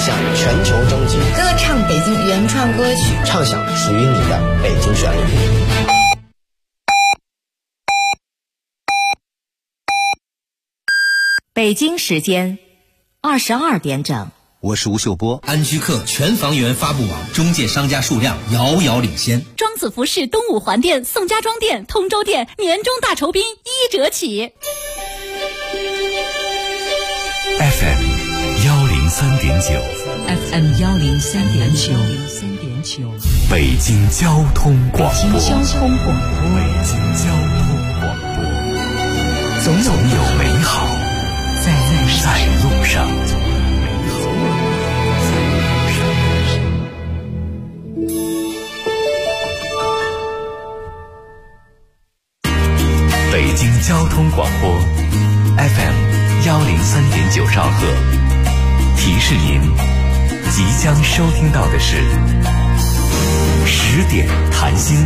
向全球征集， 歌唱北京原创歌曲， 唱响属于你的北京旋律。 北京时间22点整。 我是吴秀波。 安居客全房源发布网中介商家数量遥遥领先。 庄子服饰东五环店、宋家庄店、通州店年终大酬宾1折起。 FM 103.9 FM 103.9 北京交通广播。 北京交通广播， 总有美好在路上。北京交通广播 FM 103.9兆赫，提示您即将收听到的是10点谈心。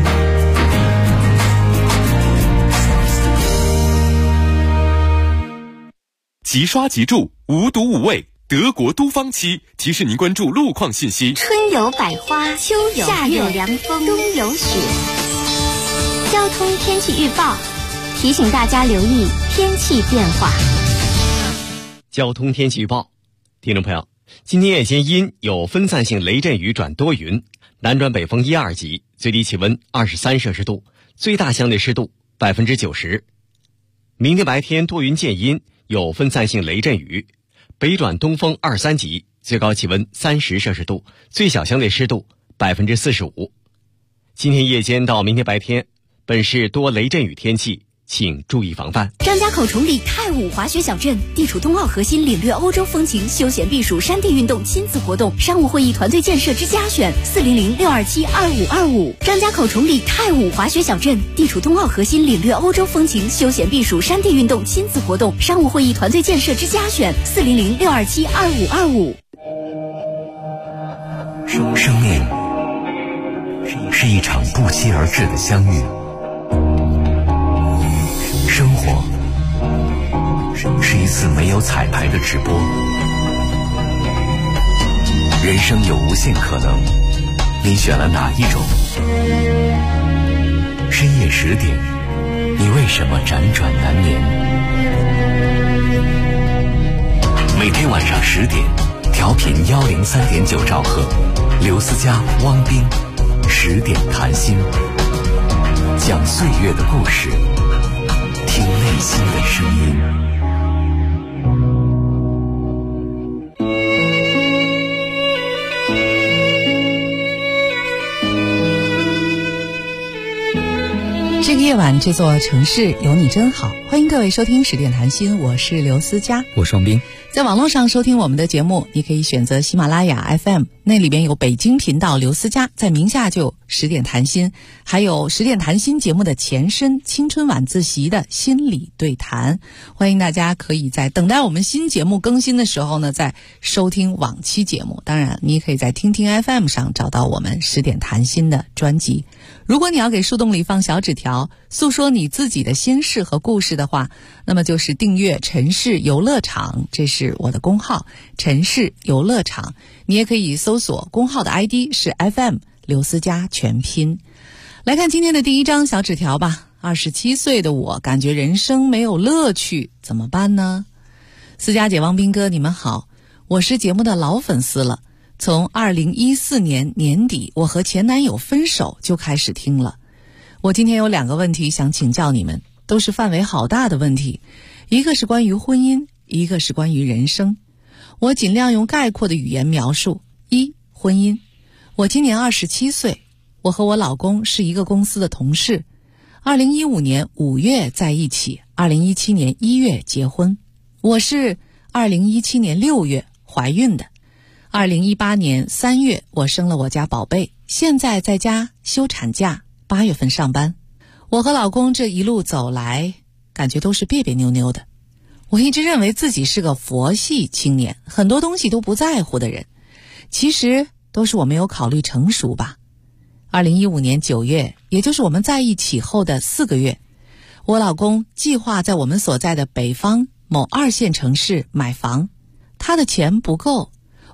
即刷即住，无毒无味，德国都芳漆提示您关注路况信息。 春有百花，秋有夏有凉风，冬有雪。交通天气预报提醒大家留意天气变化。 交通天气预报，听众朋友，今天夜间阴，有分散性雷阵雨转多云，南转北风1、2级，最低气温23摄氏度，最大相对湿度90%。明天白天多云见阴，有分散性雷阵雨，北转东风2、3级，最高气温30摄氏度，最小相对湿度45%。今天夜间到明天白天，本市多雷阵雨天气，请注意防范。 张家口崇礼太武滑雪小镇地处冬奥核心，领略欧洲风情，休闲避暑，山地运动亲子活动，商务会议团队建设之家选400-627-2525。张家口崇礼太武滑雪小镇地处冬奥核心，领略欧洲风情，休闲避暑，山地运动亲子活动，商务会议团队建设之家选400-627-2525。 生命是一场不期而至的相遇，生活是一次没有彩排的直播，人生有无限可能，你选了哪一种？深夜10点，你为什么辗转难眠？每天晚上10点，调频103.9兆赫，刘思佳、汪斌10点谈心，讲岁月的故事，听内心的声音。 这个夜晚，这座城市有你真好。欢迎各位收听10点谈心，我是刘思佳， 我是王斌。 在网络上收听我们的节目，你可以选择喜马拉雅 FM， 那里边有北京频道刘思佳，在名下就有10点谈心，还有10点谈心节目的前身青春晚自习的心理对谈。欢迎大家可以在等待我们新节目更新的时候呢，再收听往期节目。当然你也可以在听听 FM 上找到我们10点谈心的专辑。如果你要给树洞里放小纸条，诉说你自己的心事和故事的话，那么就是订阅陈氏游乐场，这是我的公号陈氏游乐场。你也可以搜索公号的 ID 是 FM 刘思佳全拼。来看今天的第一张小纸条吧。27岁的我感觉人生没有乐趣，怎么办呢？思佳姐、汪斌哥，你们好，我是节目的老粉丝了。从2014年年底我和前男友分手就开始听了。我今天有2个问题想请教你们，都是范围好大的问题，一个是关于婚姻，一个是关于人生。我尽量用概括的语言描述。1、婚姻。我今年27岁，我和我老公是一个公司的同事，2015年5月在一起，2017年1月结婚。我是2017年6月怀孕的，2018年3月我生了我家宝贝，现在在家休产假，8月份上班。我和老公这一路走来，感觉都是别别扭扭的。我一直认为自己是个佛系青年，很多东西都不在乎的人，其实都是我没有考虑成熟吧。2015年9月，也就是我们在一起后的4个月，我老公计划在我们所在的北方某2线城市买房，他的钱不够，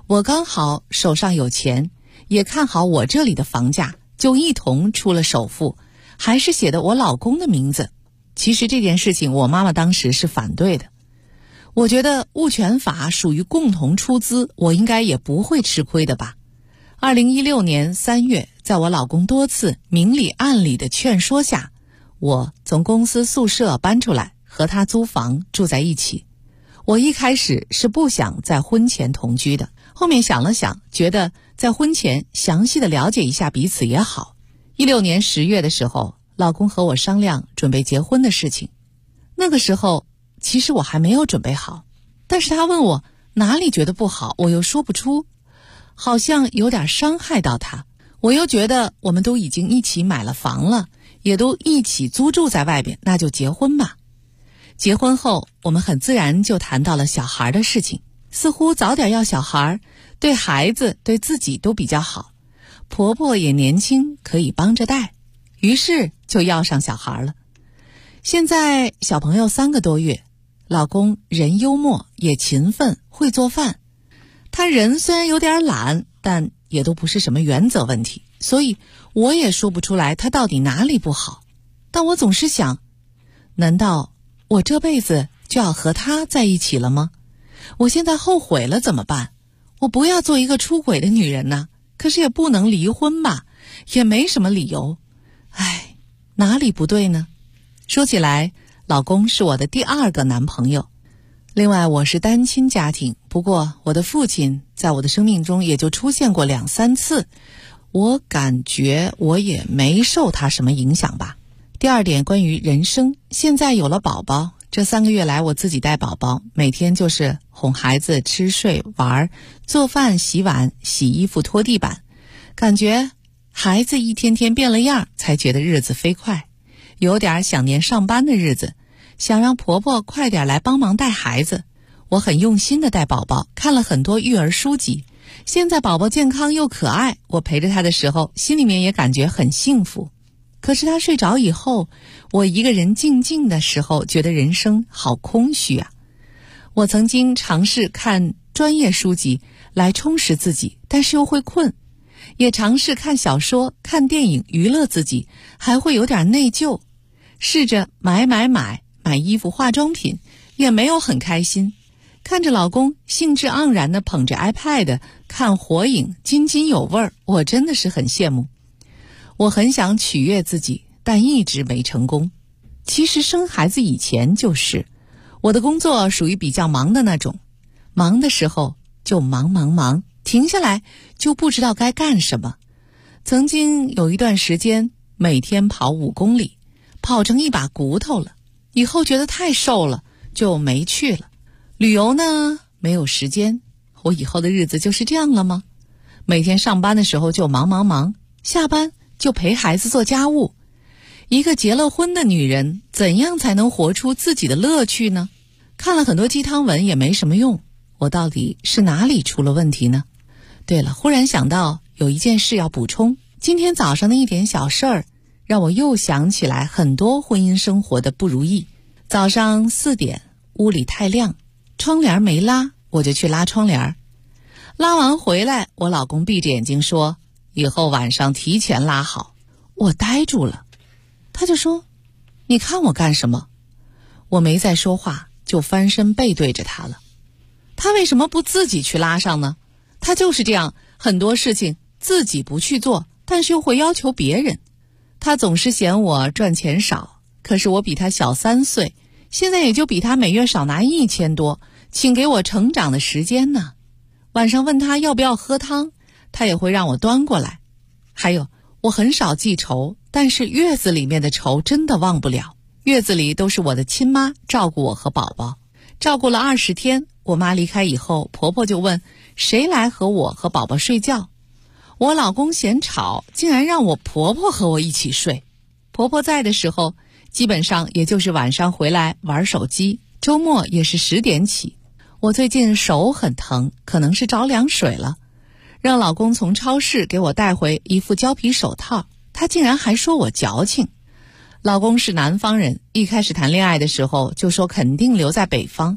我刚好手上有钱，也看好我这里的房价，就一同出了首付，还是写的我老公的名字。其实这件事情我妈妈当时是反对的。我觉得物权法属于共同出资，我应该也不会吃亏的吧。2016年3月，在我老公多次明里暗里的劝说下，我从公司宿舍搬出来，和他租房住在一起。我一开始是不想在婚前同居的，后面想了想，觉得在婚前详细的了解一下彼此也好。16年10月的时候，老公和我商量准备结婚的事情。那个时候其实我还没有准备好，但是他问我哪里觉得不好，我又说不出，好像有点伤害到他。我又觉得我们都已经一起买了房了，也都一起租住在外边，那就结婚吧。结婚后，我们很自然就谈到了小孩的事情，似乎早点要小孩，对孩子对自己都比较好，婆婆也年轻，可以帮着带，于是就要上小孩了。现在小朋友3个多月，老公人幽默，也勤奋，会做饭。他人虽然有点懒，但也都不是什么原则问题，所以我也说不出来他到底哪里不好。但我总是想，难道我这辈子就要和他在一起了吗？我现在后悔了怎么办？我不要做一个出轨的女人呢，可是也不能离婚吧，也没什么理由。唉，哪里不对呢？说起来，老公是我的第2个男朋友。另外，我是单亲家庭，不过我的父亲在我的生命中也就出现过2、3次，我感觉我也没受他什么影响吧。第2点，关于人生，现在有了宝宝，这3个月来我自己带宝宝，每天就是哄孩子吃睡玩，做饭洗碗洗衣服拖地板，感觉孩子一天天变了样，才觉得日子飞快，有点想念上班的日子，想让婆婆快点来帮忙带孩子。我很用心的带宝宝，看了很多育儿书籍，现在宝宝健康又可爱，我陪着他的时候心里面也感觉很幸福。可是他睡着以后，我一个人静静的时候，觉得人生好空虚啊。我曾经尝试看专业书籍来充实自己，但是又会困，也尝试看小说看电影娱乐自己，还会有点内疚，试着买衣服化妆品，也没有很开心。看着老公兴致盎然地捧着 iPad 看火影津津有味，我真的是很羡慕。我很想取悦自己，但一直没成功。其实生孩子以前就是，我的工作属于比较忙的那种，忙的时候就忙，停下来就不知道该干什么。曾经有一段时间每天跑5公里，跑成一把骨头了，以后觉得太瘦了，就没去了。旅游呢，没有时间，我以后的日子就是这样了吗？每天上班的时候就忙，下班就陪孩子做家务。一个结了婚的女人，怎样才能活出自己的乐趣呢？看了很多鸡汤文也没什么用，我到底是哪里出了问题呢？对了，忽然想到有一件事要补充，今天早上的一点小事儿，让我又想起来很多婚姻生活的不如意。早上4点，屋里太亮，窗帘没拉，我就去拉窗帘。拉完回来，我老公闭着眼睛说，以后晚上提前拉好。我呆住了，他就说，你看我干什么？我没再说话，就翻身背对着他了。他为什么不自己去拉上呢？他就是这样，很多事情自己不去做，但是又会要求别人。他总是嫌我赚钱少，可是我比他小3岁，现在也就比他每月少拿1000多，请给我成长的时间呢。晚上问他要不要喝汤，他也会让我端过来。还有，我很少记仇，但是月子里面的仇真的忘不了。月子里都是我的亲妈照顾我和宝宝，照顾了20天，我妈离开以后，婆婆就问谁来和我和宝宝睡觉。我老公嫌吵，竟然让我婆婆和我一起睡。婆婆在的时候，基本上也就是晚上回来玩手机，周末也是10点起。我最近手很疼，可能是着凉水了，让老公从超市给我带回一副胶皮手套，他竟然还说我矫情。老公是南方人，一开始谈恋爱的时候就说肯定留在北方，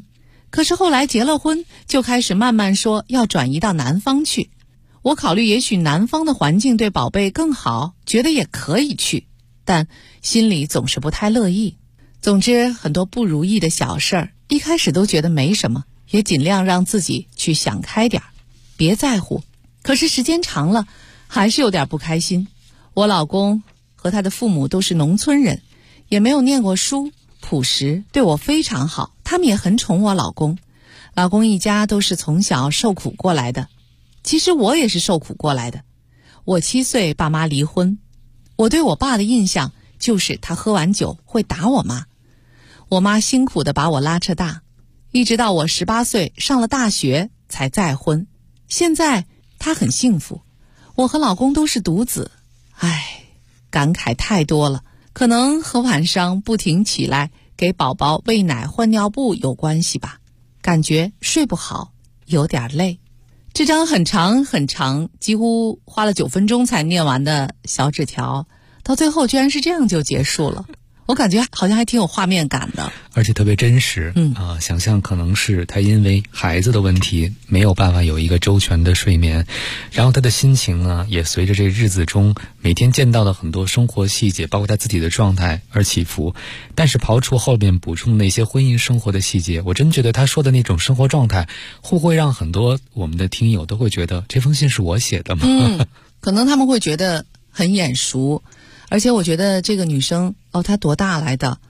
可是后来结了婚，就开始慢慢说要转移到南方去。我考虑也许南方的环境对宝贝更好，觉得也可以去，但心里总是不太乐意。总之，很多不如意的小事儿，一开始都觉得没什么，也尽量让自己去想开点，别在乎。可是时间长了，还是有点不开心。我老公和他的父母都是农村人，也没有念过书，朴实，对我非常好，他们也很宠我老公。老公一家都是从小受苦过来的，其实我也是受苦过来的。我7岁爸妈离婚，我对我爸的印象就是他喝完酒会打我妈。我妈辛苦地把我拉扯大，一直到我18岁上了大学才再婚。现在她很幸福，我和老公都是独子。唉，感慨太多了，可能和晚上不停起来给宝宝喂奶换尿布有关系吧，感觉睡不好，有点累。这张很长很长，几乎花了9分钟才念完的小纸条，到最后居然是这样就结束了。我感觉好像还挺有画面感的， 而且特别真实。想象可能是他因为孩子的问题没有办法有一个周全的睡眠，然后他的心情呢也随着这日子中每天见到的很多生活细节，包括他自己的状态而起伏。但是刨除后面补充的那些婚姻生活的细节，我真觉得他说的那种生活状态，会不会让很多我们的听友都会觉得这封信是我写的吗？ 可能他们会觉得很眼熟。而且我觉得这个女生她多大来的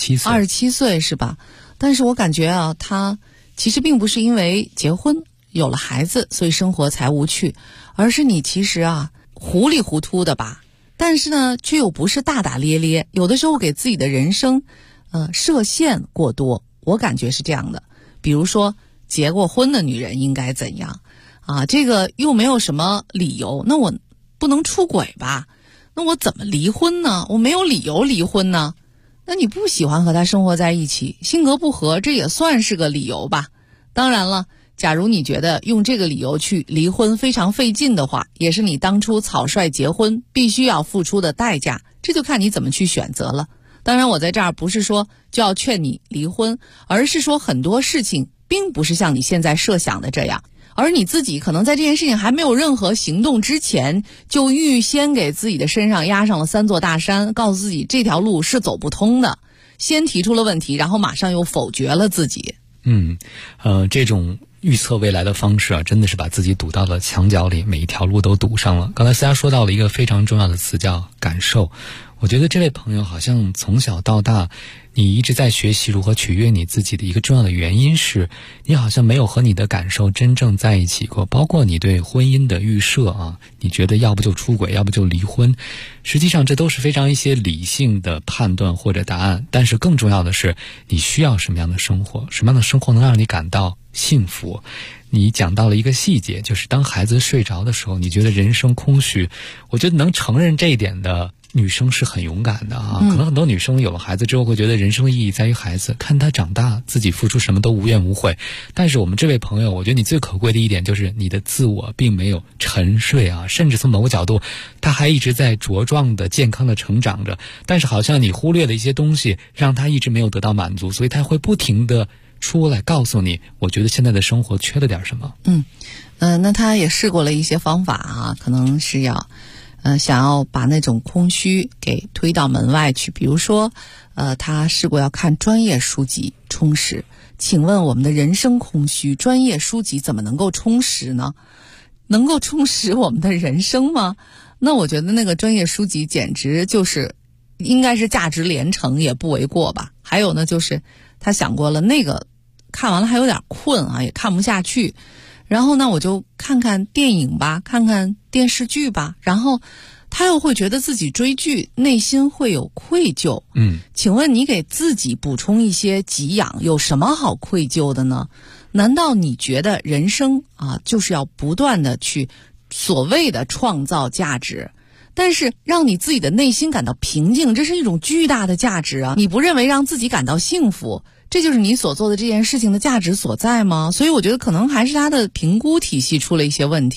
？27岁是吧？但是我感觉她其实并不是因为结婚有了孩子所以生活才无趣，而是你其实糊里糊涂的吧，但是呢却又不是大大咧咧，有的时候给自己的人生设限过多，我感觉是这样的。比如说结过婚的女人应该怎样这个又没有什么理由，那我不能出轨吧？那我怎么离婚呢？我没有理由离婚呢。那你不喜欢和他生活在一起，性格不合，这也算是个理由吧。当然了，假如你觉得用这个理由去离婚非常费劲的话，也是你当初草率结婚必须要付出的代价，这就看你怎么去选择了。当然我在这儿不是说就要劝你离婚，而是说很多事情并不是像你现在设想的这样，而你自己可能在这件事情还没有任何行动之前，就预先给自己的身上压上了3座大山，告诉自己这条路是走不通的，先提出了问题，然后马上又否决了自己。 这种预测未来的方式真的是把自己堵到了墙角里，每一条路都堵上了。刚才思佳说到了一个非常重要的词，叫感受。我觉得这位朋友好像从小到大，你一直在学习如何取悦你自己的一个重要的原因是，你好像没有和你的感受真正在一起过，包括你对婚姻的预设你觉得要不就出轨，要不就离婚，实际上这都是非常一些理性的判断或者答案。但是更重要的是，你需要什么样的生活，什么样的生活能让你感到幸福。你讲到了一个细节，就是当孩子睡着的时候，你觉得人生空虚。我觉得能承认这一点的女生是很勇敢的可能很多女生有了孩子之后会觉得人生的意义在于孩子，看他长大，自己付出什么都无怨无悔。但是我们这位朋友，我觉得你最可贵的一点就是你的自我并没有沉睡甚至从某个角度他还一直在茁壮的健康的成长着，但是好像你忽略了一些东西，让他一直没有得到满足，所以他会不停的出来告诉你，我觉得现在的生活缺了点什么。 那他也试过了一些方法可能是要想要把那种空虚给推到门外去。比如说他试过要看专业书籍充实。请问我们的人生空虚，专业书籍怎么能够充实呢？能够充实我们的人生吗？那我觉得那个专业书籍简直就是应该是价值连城也不为过吧。还有呢，就是他想过了，那个看完了还有点困也看不下去，然后呢我就看看电影吧，看看电视剧吧，然后他又会觉得自己追剧内心会有愧疚。请问你给自己补充一些给养有什么好愧疚的呢？难道你觉得人生就是要不断的去所谓的创造价值，但是让你自己的内心感到平静，这是一种巨大的价值你不认为让自己感到幸福，这就是你所做的这件事情的价值所在吗？所以我觉得可能还是他的评估体系出了一些问题。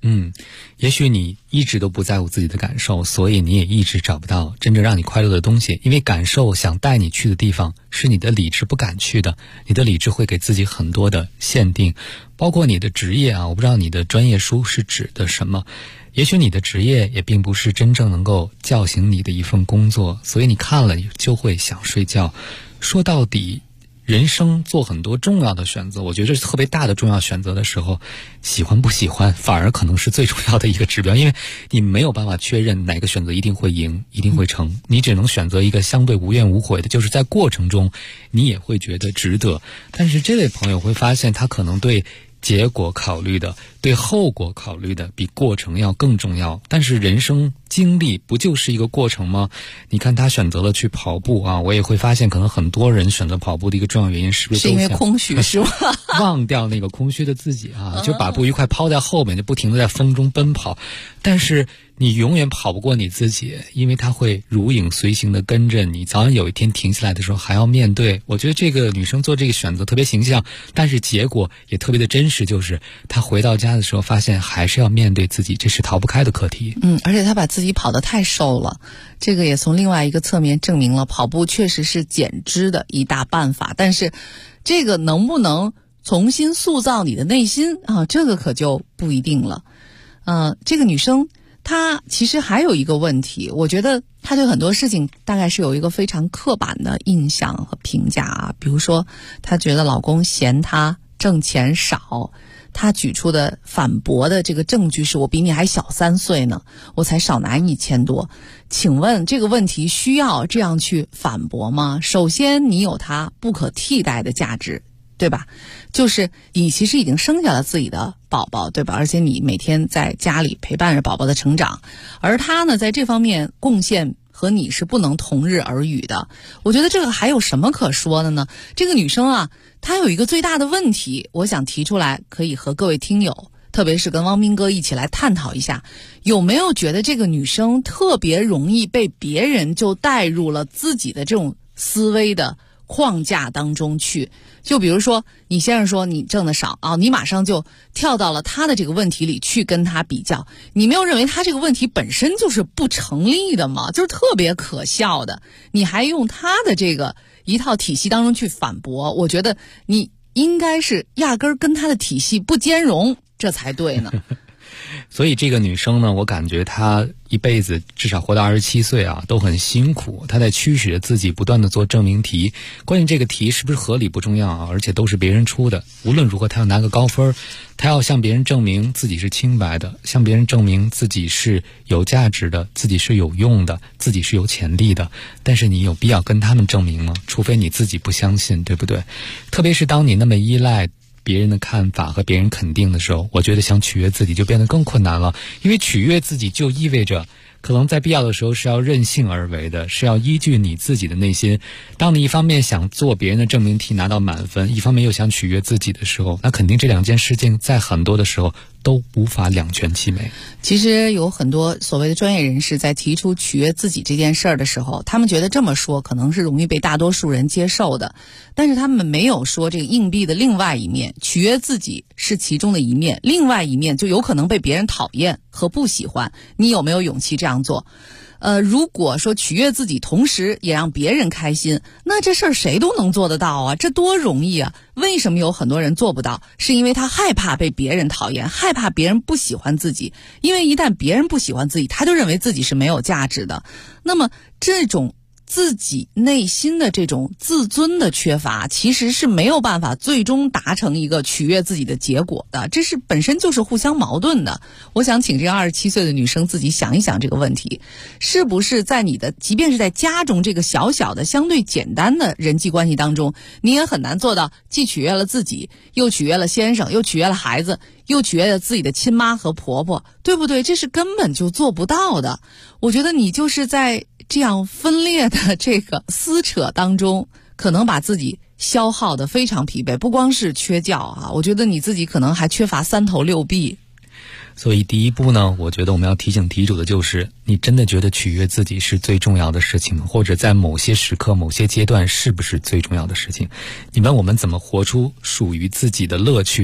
也许你一直都不在乎自己的感受，所以你也一直找不到真正让你快乐的东西，因为感受想带你去的地方是你的理智不敢去的，你的理智会给自己很多的限定，包括你的职业啊，我不知道你的专业书是指的什么，也许你的职业也并不是真正能够叫醒你的一份工作，所以你看了就会想睡觉。说到底，人生做很多重要的选择，我觉得特别大的重要选择的时候，喜欢不喜欢反而可能是最重要的一个指标，因为你没有办法确认哪个选择一定会赢，一定会成，你只能选择一个相对无怨无悔的，就是在过程中你也会觉得值得。但是这位朋友会发现，他可能对结果考虑的，对后果考虑的比过程要更重要。但是人生经历不就是一个过程吗？你看他选择了去跑步啊，我也会发现可能很多人选择跑步的一个重要原因是不是因为空虚是吗？ 忘掉那个空虚的自己啊，就把步愉快抛在后面，就不停地在风中奔跑。但是你永远跑不过你自己，因为它会如影随形地跟着你，早晚有一天停下来的时候还要面对。我觉得这个女生做这个选择特别形象，但是结果也特别的真实，就是她回到家的时候发现还是要面对自己，这是逃不开的课题。 而且她把自己跑得太瘦了，这个也从另外一个侧面证明了跑步确实是减脂的一大办法，但是这个能不能重新塑造你的内心啊，这个可就不一定了。这个女生她其实还有一个问题，我觉得她对很多事情大概是有一个非常刻板的印象和评价啊。比如说她觉得老公嫌她挣钱少，她举出的反驳的这个证据是我比你还小3岁呢，我才少拿1000多。请问这个问题需要这样去反驳吗？首先你有她不可替代的价值，对吧？就是你其实已经生下了自己的宝宝，对吧？而且你每天在家里陪伴着宝宝的成长，而他呢在这方面贡献和你是不能同日而语的。我觉得这个还有什么可说的呢？这个女生啊，她有一个最大的问题，我想提出来，可以和各位听友，特别是跟汪斌哥一起来探讨一下，有没有觉得这个女生特别容易被别人就带入了自己的这种思维的框架当中去。就比如说你先生说你挣得少啊，你马上就跳到了他的这个问题里去跟他比较，你没有认为他这个问题本身就是不成立的吗？就是特别可笑的，你还用他的这个一套体系当中去反驳，我觉得你应该是压根儿跟他的体系不兼容，这才对呢。 所以这个女生呢，我感觉她一辈子至少活到27岁啊，都很辛苦。她在驱使着自己不断的做证明题，关于这个题是不是合理不重要啊，而且都是别人出的。无论如何，她要拿个高分，她要向别人证明自己是清白的，向别人证明自己是有价值的，自己是有用的，自己是有潜力的。但是你有必要跟他们证明吗？除非你自己不相信，对不对？特别是当你那么依赖别人的看法和别人肯定的时候，我觉得想取悦自己就变得更困难了。因为取悦自己就意味着可能在必要的时候是要任性而为的，是要依据你自己的内心。当你一方面想做别人的证明题拿到满分，一方面又想取悦自己的时候，那肯定这两件事情在很多的时候都无法两全其美。 其实有很多所谓的专业人士在提出取悦自己这件事儿的时候，他们觉得这么说可能是容易被大多数人接受的，但是他们没有说这个硬币的另外一面，取悦自己是其中的一面，另外一面就有可能被别人讨厌和不喜欢。你有没有勇气这样做？如果说取悦自己同时也让别人开心，那这事儿谁都能做得到啊，这多容易啊。为什么有很多人做不到？是因为他害怕被别人讨厌，害怕别人不喜欢自己，因为一旦别人不喜欢自己，他就认为自己是没有价值的。那么这种自己内心的这种自尊的缺乏，其实是没有办法最终达成一个取悦自己的结果的，这是本身就是互相矛盾的。我想请这个27岁的女生自己想一想这个问题，是不是在你的即便是在家中这个小小的相对简单的人际关系当中，你也很难做到既取悦了自己，又取悦了先生，又取悦了孩子，又取悦了自己的亲妈和婆婆，对不对？这是根本就做不到的。我觉得你就是在这样分裂的这个撕扯当中，可能把自己消耗得非常疲惫，不光是缺觉啊，我觉得你自己可能还缺乏3头6臂。 所以第一步呢，我觉得我们要提醒题主的就是，你真的觉得取悦自己是最重要的事情吗？或者在某些时刻某些阶段是不是最重要的事情？你问我们怎么活出属于自己的乐趣，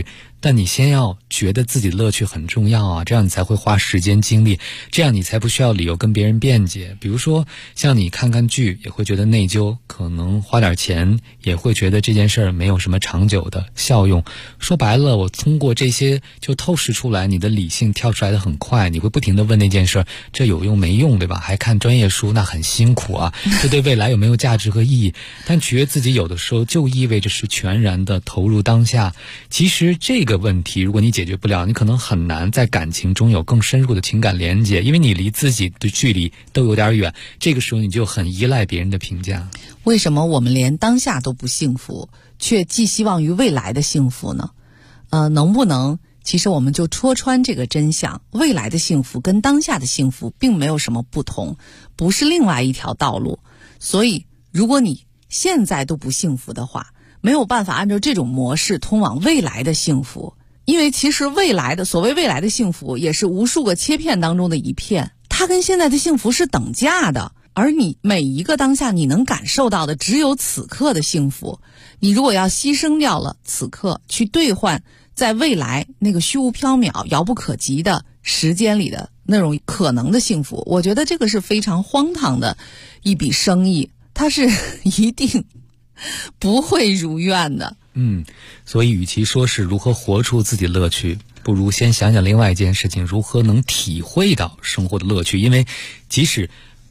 但你先要觉得自己的乐趣很重要啊，这样你才会花时间精力，这样你才不需要理由跟别人辩解。比如说像你看看剧也会觉得内疚，可能花点钱也会觉得这件事儿没有什么长久的效用。说白了，我通过这些就透视出来你的理性跳出来的很快，你会不停地问那件事儿，这有用没用，对吧？还看专业书，那很辛苦啊，这对未来有没有价值和意义？但取悦自己有的时候就意味着是全然的投入当下。其实这个问题如果你解决不了，你可能很难在感情中有更深入的情感连接，因为你离自己的距离都有点远，这个时候你就很依赖别人的评价。 为什么我们连当下都不幸福，却寄希望于未来的幸福呢？能不能其实我们就戳穿这个真相，未来的幸福跟当下的幸福并没有什么不同，不是另外一条道路。所以如果你现在都不幸福的话，没有办法按照这种模式通往未来的幸福。因为其实所谓未来的幸福也是无数个切片当中的一片，它跟现在的幸福是等价的，而你每一个当下你能感受到的只有此刻的幸福。你如果要牺牲掉了此刻去兑换在未来那个虚无缥缈遥不可及的时间里的那种可能的幸福，我觉得这个是非常荒唐的一笔生意，它是一定不会如愿的。 所以与其说是如何活出自己的乐趣，不如先想想另外一件事情，如何能体会到生活的乐趣。因为即使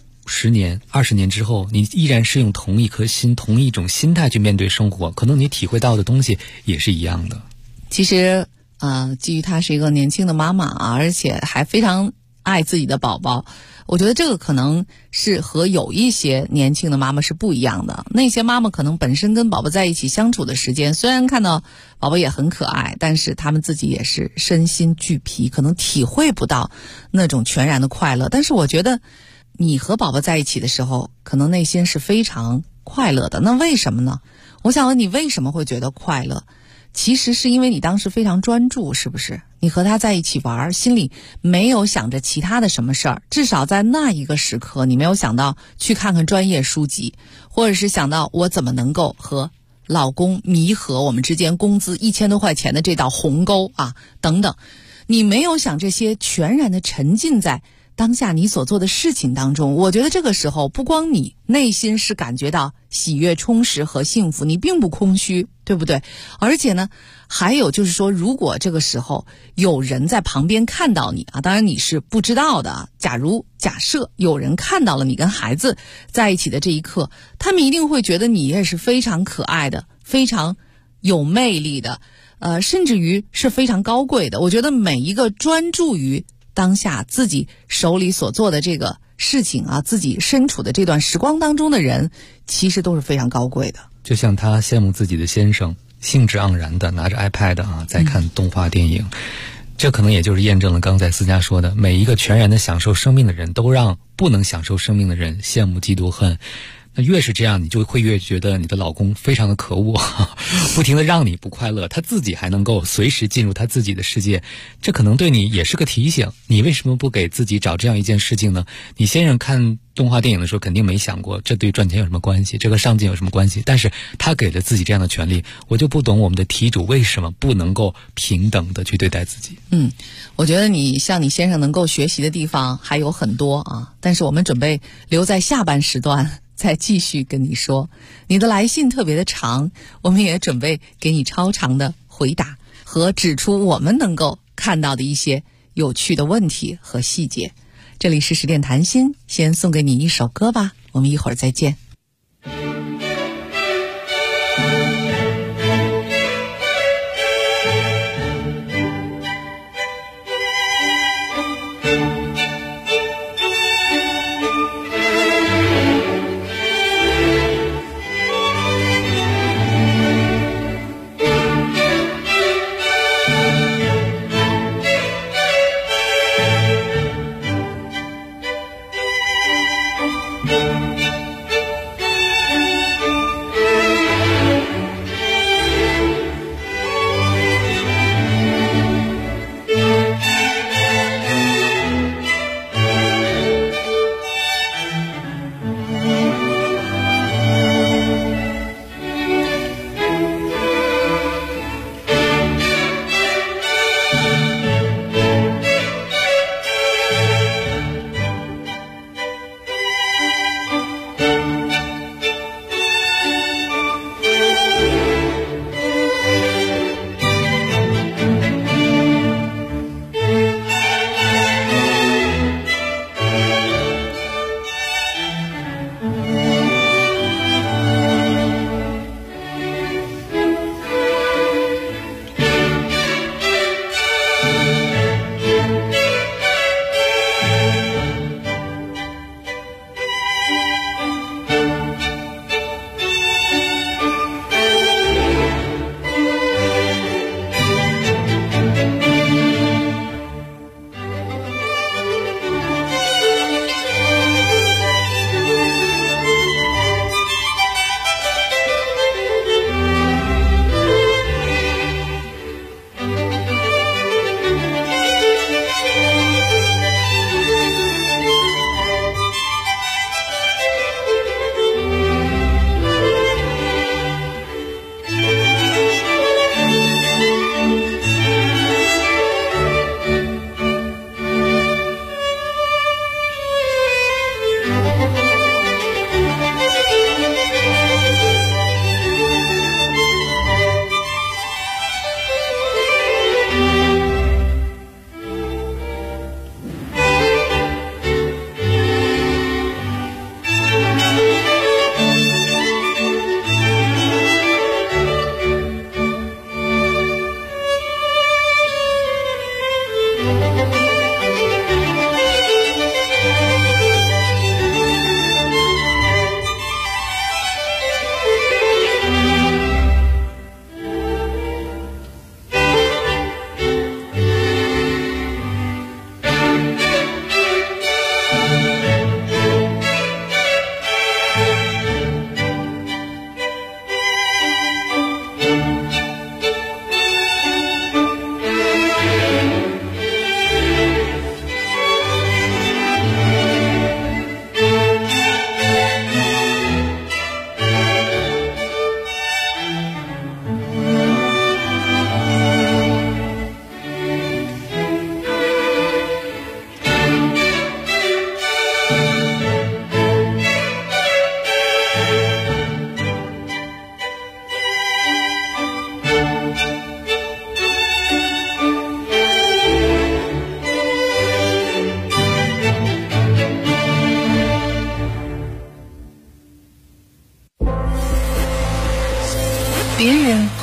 10年、20年之后，你依然是用同一颗心、同一种心态去面对生活，可能你体会到的东西也是一样的。 其实基于她是一个年轻的妈妈啊，而且还非常爱自己的宝宝，我觉得这个可能是和有一些年轻的妈妈是不一样的。那些妈妈可能本身跟宝宝在一起相处的时间，虽然看到宝宝也很可爱，但是他们自己也是身心俱疲，可能体会不到那种全然的快乐。但是我觉得你和宝宝在一起的时候，可能内心是非常快乐的。那为什么呢？我想问你为什么会觉得快乐？其实是因为你当时非常专注，是不是？你和他在一起玩，心里没有想着其他的什么事儿，至少在那一个时刻，你没有想到去看看专业书籍，或者是想到我怎么能够和老公弥合我们之间工资1000多块钱的这道鸿沟啊，等等。你没有想这些，全然的沉浸在当下你所做的事情当中。我觉得这个时候不光你内心是感觉到喜悦、充实和幸福，你并不空虚，对不对？而且呢，还有就是说，如果这个时候有人在旁边看到你啊，当然你是不知道的，假设有人看到了你跟孩子在一起的这一刻，他们一定会觉得你也是非常可爱的，非常有魅力的，甚至于是非常高贵的。我觉得每一个专注于当下自己手里所做的这个事情啊，自己身处的这段时光当中的人，其实都是非常高贵的。 就像她羡慕自己的先生兴致盎然的拿着 iPad 在看动画电影，这可能也就是验证了刚才思佳说的，每一个全然的享受生命的人都让不能享受生命的人羡慕嫉妒恨。那越是这样，你就会越觉得你的老公非常的可恶，不停的让你不快乐，他自己还能够随时进入他自己的世界，这可能对你也是个提醒。你为什么不给自己找这样一件事情呢？你先生看动画电影的时候肯定没想过这对赚钱有什么关系，这和上进有什么关系，但是他给了自己这样的权利。我就不懂我们的题主为什么不能够平等的去对待自己。 我觉得你向你先生能够学习的地方还有很多啊，但是我们准备留在下半时段再继续跟你说。你的来信特别的长，我们也准备给你超长的回答和指出我们能够看到的一些有趣的问题和细节。这里是10点谈心，先送给你一首歌吧，我们一会儿再见。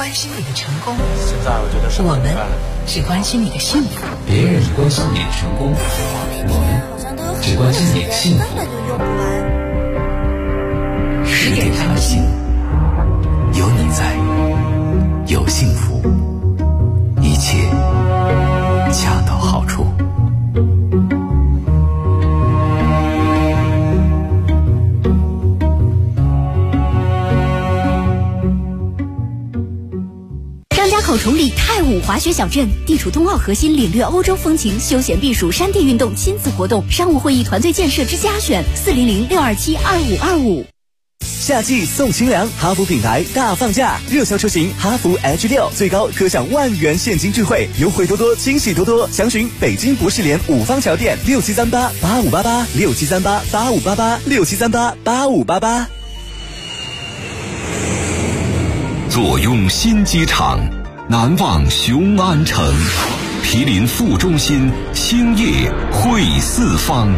关心你的成功， 现在我觉得我们只关心你的幸福。 别人关心你的成功，我们只关心你的幸福。 10点谈心，有你在，有幸福，一切恰到好处。 张家口崇礼太武滑雪小镇，地处冬奥核心，领略欧洲风情，休闲避暑，山地运动，亲子活动，商务会议，团队建设之家选，400-627-2525。 夏季送清凉，哈弗品牌大放价，热销车型哈弗 H6最高可享10000元现金智慧，优惠多多，惊喜多多。详询北京博士联五方桥店6738-8588，6738-8588，6738-8588。 坐拥新机场，难忘雄安城，毗邻副中心，兴业汇四方。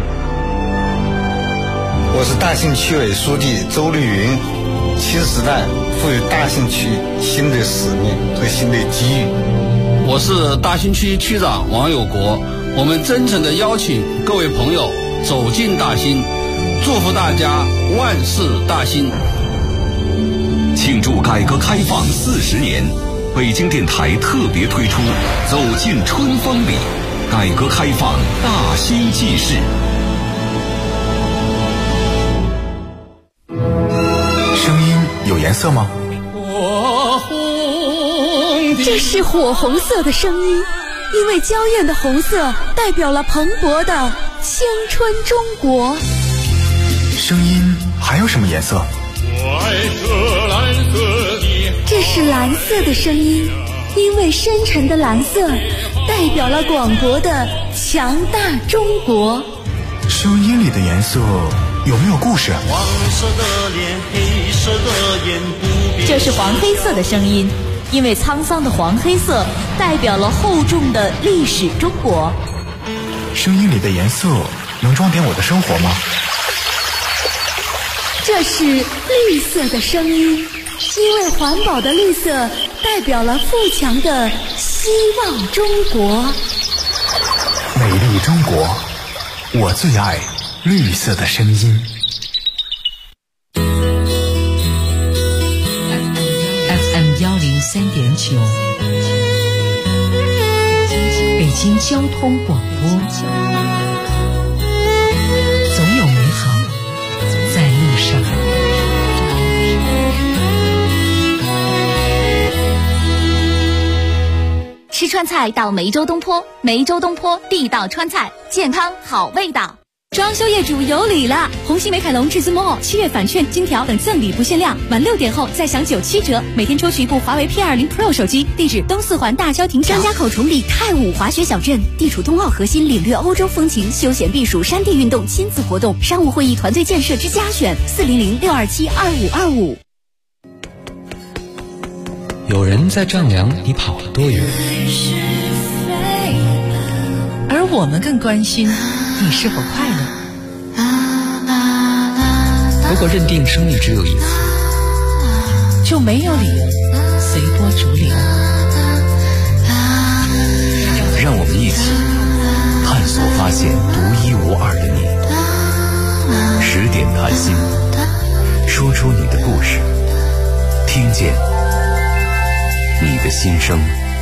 我是大兴区委书记周绿云，新时代赋予大兴区新的使命和新的机遇。 我是大兴区区长王有国，我们真诚地邀请各位朋友走进大兴，祝福大家万事大兴。 庆祝改革开放40年，北京电台特别推出走进春风里，改革开放大兴纪事。 声音有颜色吗？ 这是火红色的声音，因为娇艳的红色代表了蓬勃的青春中国。 声音还有什么颜色？ 这是蓝色的声音，因为深沉的蓝色代表了广博的强大中国。 声音里的颜色有没有故事？ 黄色的脸，黑色的眼，不变。 这是黄黑色的声音，因为沧桑的黄黑色代表了厚重的历史中国。 声音里的颜色能装点我的生活吗？ 这是绿色的声音，因为环保的绿色代表了富强的希望中国。 美丽中国，我最爱绿色的声音。 FM 103.9，北京交通广播，总有美好在路上。 吃川菜到梅州东坡，梅州东坡地道川菜，健康好味道。装修业主有礼了！红星美凯龙至尊 Mall 7月返券、金条等赠礼不限量，满6点后再享97折，每天抽取一部华为 P20 Pro 手机。地址东四环大郊亭桥。张家口崇礼太武滑雪小镇，地处冬奥核心，领略欧洲风情，休闲避暑，山地运动，亲子活动，商务会议，团队建设之家选，400-627-2525。 有人在丈量你跑了多远， 而我们更关心你是否快乐。 如果认定生命只有一次， 就没有理由随波逐流。 让我们一起探索发现独一无二的你。10点谈心，说出你的故事，听见你的心声。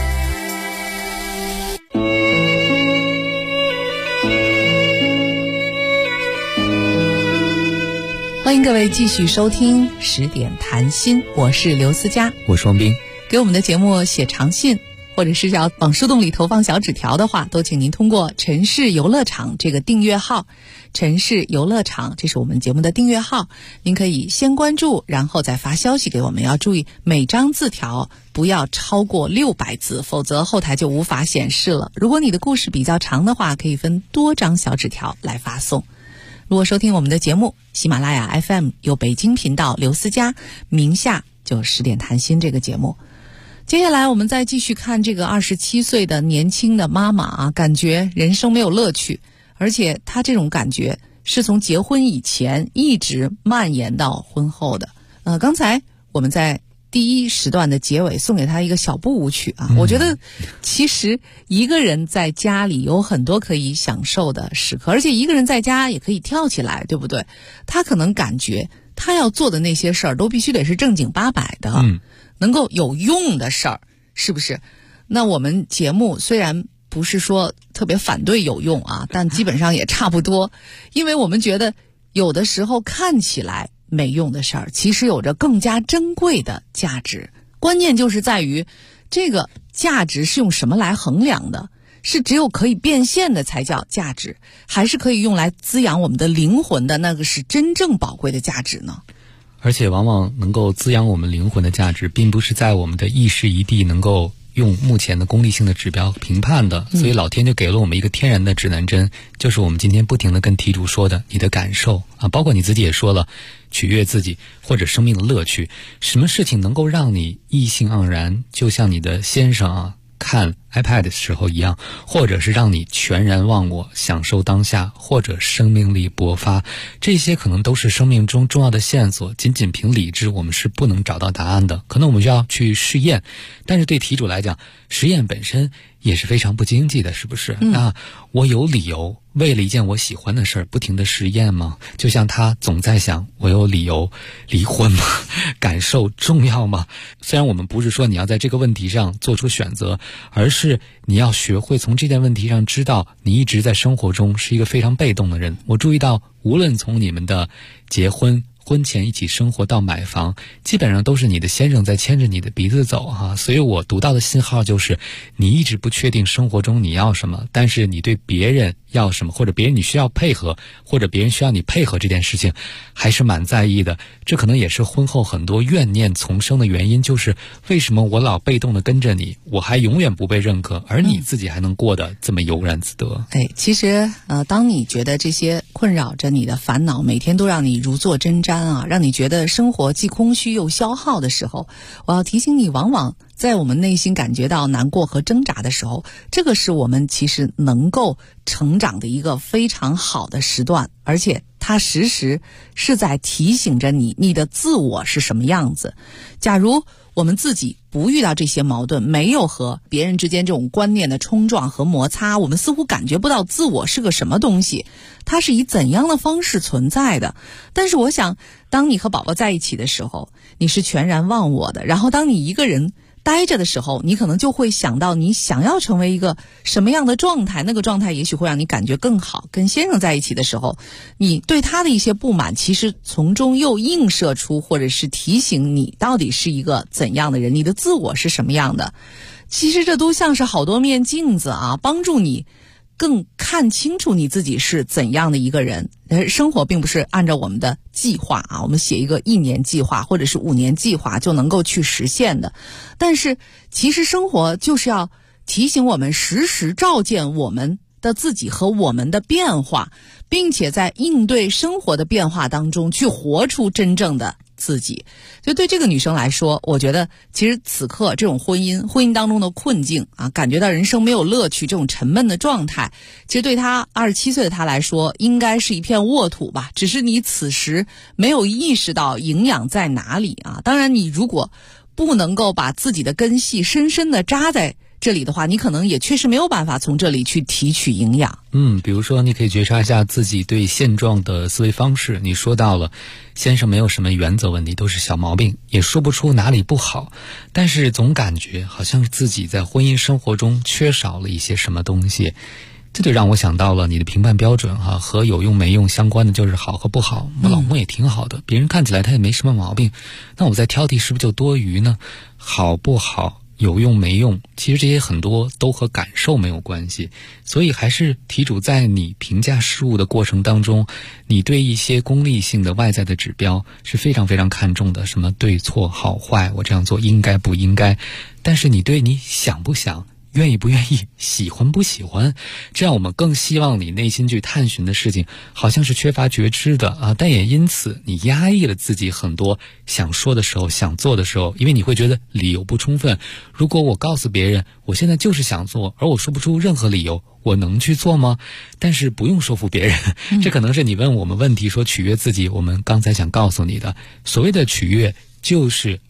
欢迎各位继续收听10点谈心，我是刘思佳， 我是王斌。 给我们的节目写长信，或者是要往树洞里投放小纸条的话，都请您通过城市游乐场这个订阅号，城市游乐场，这是我们节目的订阅号，您可以先关注，然后再发消息给我们。要注意每张字条不要超过600字，否则后台就无法显示了。如果你的故事比较长的话，可以分多张小纸条来发送。如果收听我们的节目，喜马拉雅 FM 有北京频道刘思佳，名下就10点谈心这个节目。接下来我们再继续看这个27岁的年轻的妈妈啊，感觉人生没有乐趣，而且她这种感觉是从结婚以前一直蔓延到婚后的。刚才我们在第一时段的结尾送给他一个小步舞曲啊。我觉得其实一个人在家里有很多可以享受的时刻，而且一个人在家也可以跳起来，对不对？他可能感觉他要做的那些事儿都必须得是正经八百的，能够有用的事儿，是不是？那我们节目虽然不是说特别反对有用啊，但基本上也差不多，因为我们觉得有的时候看起来没用的事儿，其实有着更加珍贵的价值。关键就是在于这个价值是用什么来衡量的，是只有可以变现的才叫价值，还是可以用来滋养我们的灵魂的那个是真正宝贵的价值呢？ 而且往往能够滋养我们灵魂的价值，并不是在我们的一时一地能够用目前的功利性的指标评判的，所以老天就给了我们一个天然的指南针，就是我们今天不停地跟题主说的你的感受啊，包括你自己也说了，取悦自己或者生命的乐趣，什么事情能够让你意兴盎然，就像你的先生啊看 iPad 的时候一样，或者是让你全然忘我，享受当下，或者生命力勃发，这些可能都是生命中重要的线索，仅仅凭理智我们是不能找到答案的，可能我们就要去试验，但是对题主来讲，实验本身也是非常不经济的，是不是？那我有理由为了一件我喜欢的事儿不停的实验吗？就像他总在想，我有理由离婚吗？感受重要吗？虽然我们不是说你要在这个问题上做出选择，而是你要学会从这件问题上知道你一直在生活中是一个非常被动的人。我注意到无论从你们的结婚婚前一起生活到买房，基本上都是你的先生在牵着你的鼻子走哈，所以我读到的信号就是你一直不确定生活中你要什么，但是你对别人要什么，或者别人你需要配合，或者别人需要你配合这件事情还是蛮在意的。这可能也是婚后很多怨念丛生的原因，就是为什么我老被动的跟着你，我还永远不被认可，而你自己还能过得这么悠然自得。 其实当你觉得这些困扰着你的烦恼每天都让你如坐针毡啊，让你觉得生活既空虚又消耗的时候，我要提醒你，往往在我们内心感觉到难过和挣扎的时候，这个是我们其实能够成长的一个非常好的时段，而且它时时是在提醒着你，你的自我是什么样子。假如我们自己不遇到这些矛盾，没有和别人之间这种观念的冲撞和摩擦，我们似乎感觉不到自我是个什么东西，它是以怎样的方式存在的。但是我想，当你和宝宝在一起的时候，你是全然忘我的，然后当你一个人待着的时候，你可能就会想到你想要成为一个什么样的状态，那个状态也许会让你感觉更好。跟先生在一起的时候，你对他的一些不满，其实从中又映射出或者是提醒你到底是一个怎样的人，你的自我是什么样的。其实这都像是好多面镜子啊，帮助你更看清楚你自己是怎样的一个人。生活并不是按照我们的计划啊，我们写一个1年计划或者是5年计划就能够去实现的。但是其实生活就是要提醒我们时时照见我们的自己和我们的变化，并且在应对生活的变化当中去活出真正的自己。所以对这个女生来说，我觉得其实此刻这种婚姻当中的困境啊，感觉到人生没有乐趣，这种沉闷的状态，其实对她27岁的她来说应该是一片沃土吧，只是你此时没有意识到营养在哪里啊。当然你如果不能够把自己的根系深深的扎在这里的话，你可能也确实没有办法从这里去提取营养。 比如说你可以觉察一下自己对现状的思维方式。你说到了先生没有什么原则问题，都是小毛病，也说不出哪里不好，但是总感觉好像自己在婚姻生活中缺少了一些什么东西。这就让我想到了你的评判标准和有用没用相关的就是好和不好。我老公也挺好的，别人看起来他也没什么毛病，那我在挑剔是不是就多余呢？好不好，有用没用，其实这些很多都和感受没有关系。所以还是题主在你评价事物的过程当中，你对一些功利性的外在的指标是非常非常看重的，什么对错好坏，我这样做应该不应该，但是你对你想不想，愿意不愿意，喜欢不喜欢，这样我们更希望你内心去探寻的事情好像是缺乏觉知的啊，但也因此你压抑了自己很多想说的时候想做的时候，因为你会觉得理由不充分。如果我告诉别人我现在就是想做，而我说不出任何理由，我能去做吗？但是不用说服别人，这可能是你问我们问题说取悦自己，我们刚才想告诉你的，所谓的取悦就是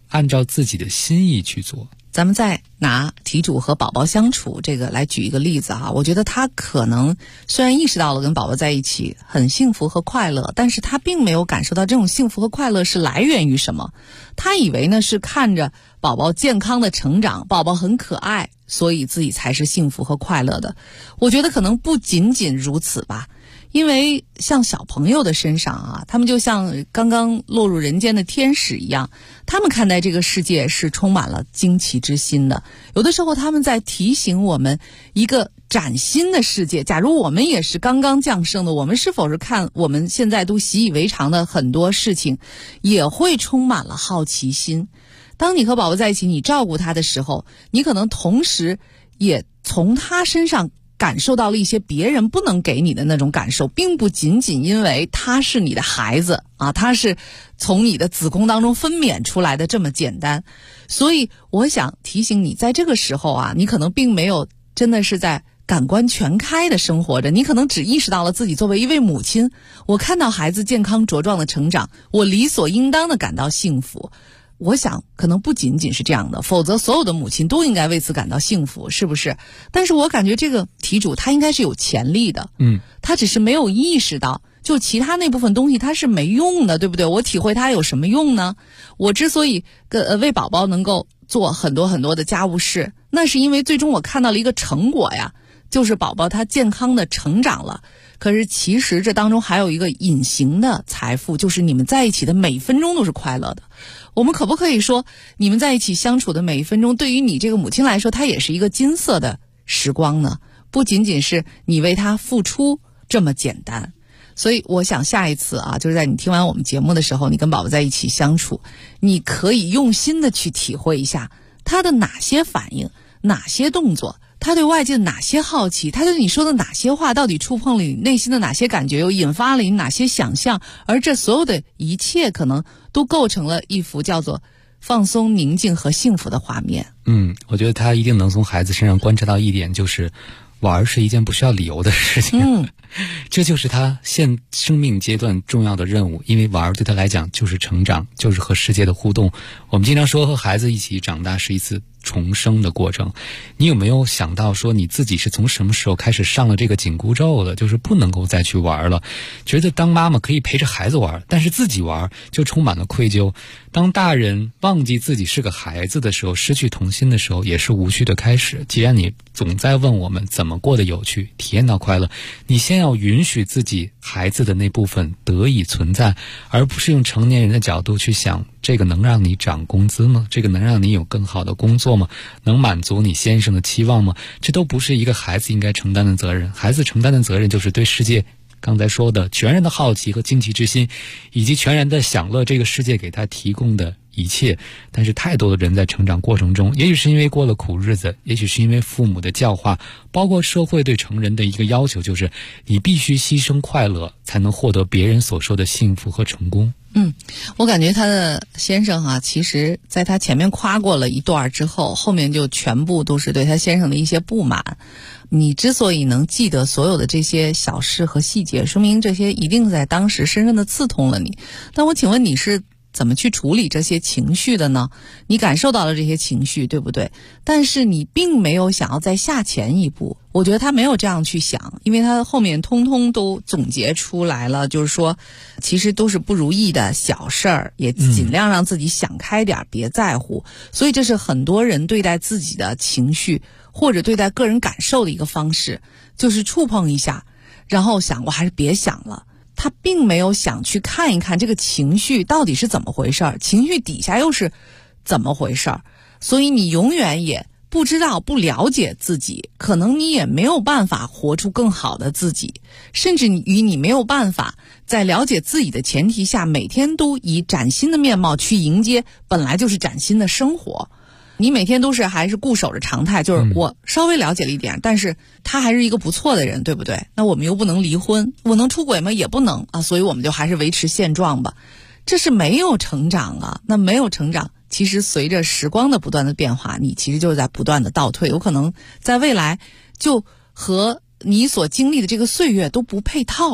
按照自己的心意去做。 咱们再拿题主和宝宝相处这个来举一个例子我觉得他可能虽然意识到了跟宝宝在一起很幸福和快乐，但是他并没有感受到这种幸福和快乐是来源于什么。他以为呢是看着宝宝健康的成长，宝宝很可爱，所以自己才是幸福和快乐的。我觉得可能不仅仅如此吧。因为像小朋友的身上他们就像刚刚落入人间的天使一样，他们看待这个世界是充满了惊奇之心的。有的时候他们在提醒我们一个崭新的世界。假如我们也是刚刚降生的，我们是否是看我们现在都习以为常的很多事情，也会充满了好奇心。当你和宝宝在一起，你照顾他的时候，你可能同时也从他身上感受到了一些别人不能给你的那种感受，并不仅仅因为他是你的孩子他是从你的子宫当中分娩出来的这么简单。所以我想提醒你，在这个时候你可能并没有真的是在感官全开的生活着，你可能只意识到了自己作为一位母亲，我看到孩子健康茁壮的成长，我理所应当的感到幸福。我想可能不仅仅是这样的，否则所有的母亲都应该为此感到幸福，是不是？但是我感觉这个题主他应该是有潜力的，他只是没有意识到，就其他那部分东西他是没用的，对不对？我体会他有什么用呢？我之所以为宝宝能够做很多很多的家务事，那是因为最终我看到了一个成果呀，就是宝宝他健康的成长了。可是其实这当中还有一个隐形的财富，就是你们在一起的每一分钟都是快乐的。我们可不可以说，你们在一起相处的每一分钟，对于你这个母亲来说，它也是一个金色的时光呢？不仅仅是你为他付出这么简单。所以我想下一次就是在你听完我们节目的时候，你跟宝宝在一起相处，你可以用心的去体会一下他的哪些反应，哪些动作，他对外界的哪些好奇，他对你说的哪些话到底触碰了你内心的哪些感觉，又引发了你哪些想象，而这所有的一切可能都构成了一幅叫做放松、宁静和幸福的画面。 我觉得他一定能从孩子身上观察到一点，就是玩是一件不需要理由的事情。这就是他现生命阶段重要的任务，因为玩对他来讲就是成长，就是和世界的互动。我们经常说和孩子一起长大是一次重生的过程。你有没有想到说你自己是从什么时候开始上了这个紧箍咒的，就是不能够再去玩了，觉得当妈妈可以陪着孩子玩，但是自己玩就充满了愧疚。当大人忘记自己是个孩子的时候，失去童心的时候，也是无序的开始。既然你总在问我们怎么过得有趣，体验到快乐，你先要允许自己孩子的那部分得以存在，而不是用成年人的角度去想，这个能让你涨工资吗？这个能让你有更好的工作吗？能满足你先生的期望吗？这都不是一个孩子应该承担的责任。孩子承担的责任就是对世界刚才说的全然的好奇和惊奇之心，以及全然的享乐这个世界给他提供的一切。但是太多的人在成长过程中，也许是因为过了苦日子，也许是因为父母的教化，包括社会对成人的一个要求，就是你必须牺牲快乐才能获得别人所说的幸福和成功。 我感觉他的先生其实在他前面夸过了一段之后，后面就全部都是对他先生的一些不满。你之所以能记得所有的这些小事和细节，说明这些一定在当时深深的刺痛了你。但我请问你是怎么去处理这些情绪的呢？你感受到了这些情绪，对不对？但是你并没有想要再下前一步。我觉得他没有这样去想，因为他后面通通都总结出来了，就是说其实都是不如意的小事儿，也尽量让自己想开点，别在乎。所以这是很多人对待自己的情绪或者对待个人感受的一个方式，就是触碰一下，然后想我还是别想了。他并没有想去看一看这个情绪到底是怎么回事，情绪底下又是怎么回事，所以你永远也不知道、不了解自己，可能你也没有办法活出更好的自己，甚至于你没有办法在了解自己的前提下，每天都以崭新的面貌去迎接本来就是崭新的生活。你每天都是还是固守着常态，就是我稍微了解了一点，但是他还是一个不错的人，对不对？那我们又不能离婚，我能出轨吗？也不能所以我们就还是维持现状吧。这是没有成长那没有成长，其实随着时光的不断的变化，你其实就是在不断的倒退，有可能在未来就和你所经历的这个岁月都不配套了。